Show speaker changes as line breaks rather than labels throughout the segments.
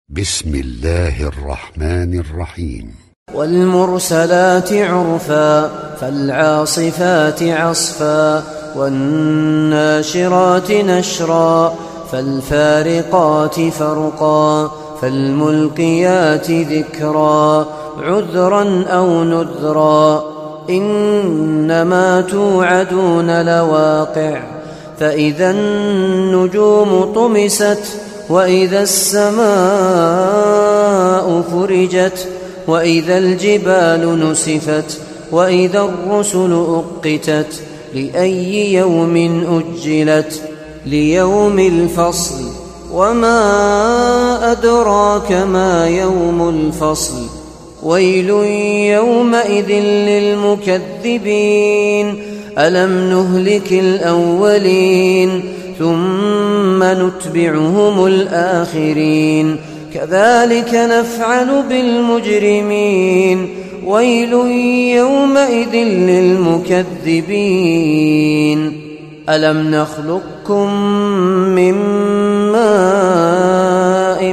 بسم الله الرحمن الرحيم.
والمرسلات عرفا فالعاصفات عصفا والناشرات نشرا فالفارقات فرقا فالملقيات ذكرا عذرا أو نذرا إنما توعدون لواقع فإذا النجوم طمست وإذا السماء فرجت وإذا الجبال نسفت وإذا الرسل أقتت لأي يوم أجلت ليوم الفصل وما أدراك ما يوم الفصل ويل يومئذ للمكذبين ألم نهلك الأولين ثم نتبعهم الآخرين كذلك نفعل بالمجرمين ويل يومئذ للمكذبين ألم نخلقكم من ماء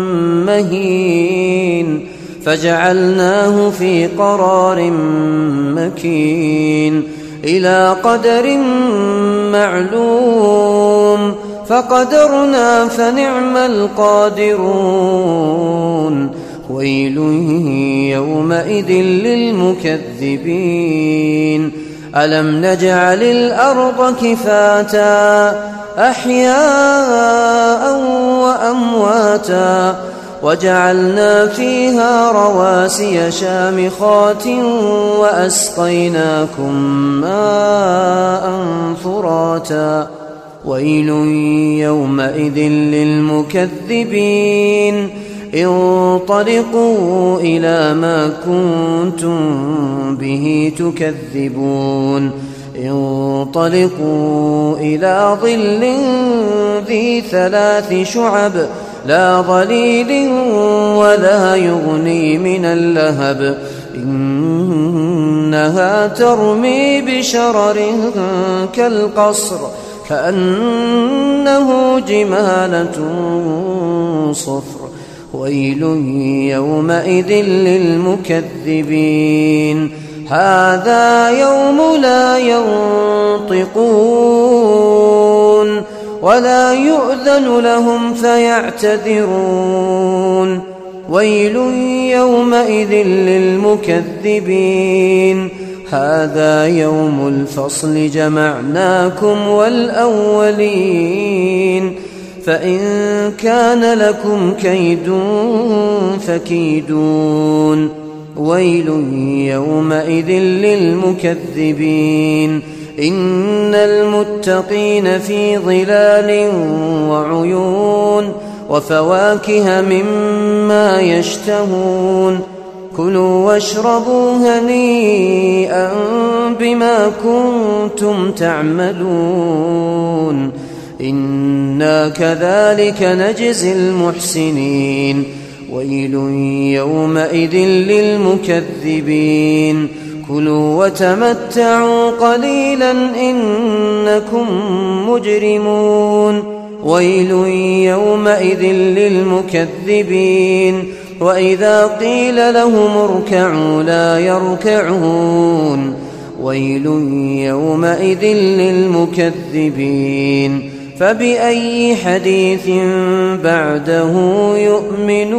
مهين فجعلناه في قرار مكين إلى قدر معلوم فقدرنا فنعم القادرون ويل يومئذ للمكذبين ألم نجعل الأرض كفاتا أحياء وأمواتا وجعلنا فيها رواسي شامخات وأسقيناكم ماء فراتا ويل يومئذ للمكذبين انطلقوا إلى ما كنتم به تكذبون انطلقوا إلى ظل ذي 3 شعب لا ظليل ولا يغني من اللهب إنها ترمي بشرر كالقصر كأنه جمالة صفر ويل يومئذ للمكذبين هذا يوم لا ينطقون ولا يؤذن لهم فيعتذرون ويل يومئذ للمكذبين هذا يوم الفصل جمعناكم والأولين فإن كان لكم كيد فكيدون ويل يومئذ للمكذبين إن المتقين في ظلال وعيون وفواكه مما يشتهون كلوا واشربوا هنيئا بما كنتم تعملون إنا كذلك نجزي المحسنين ويل يومئذ للمكذبين كلوا وتمتعوا قليلا إنكم مجرمون ويل يومئذ للمكذبين وإذا قيل لهم اركعوا لا يركعون ويل يومئذ للمكذبين فبأي حديث بعده يؤمنون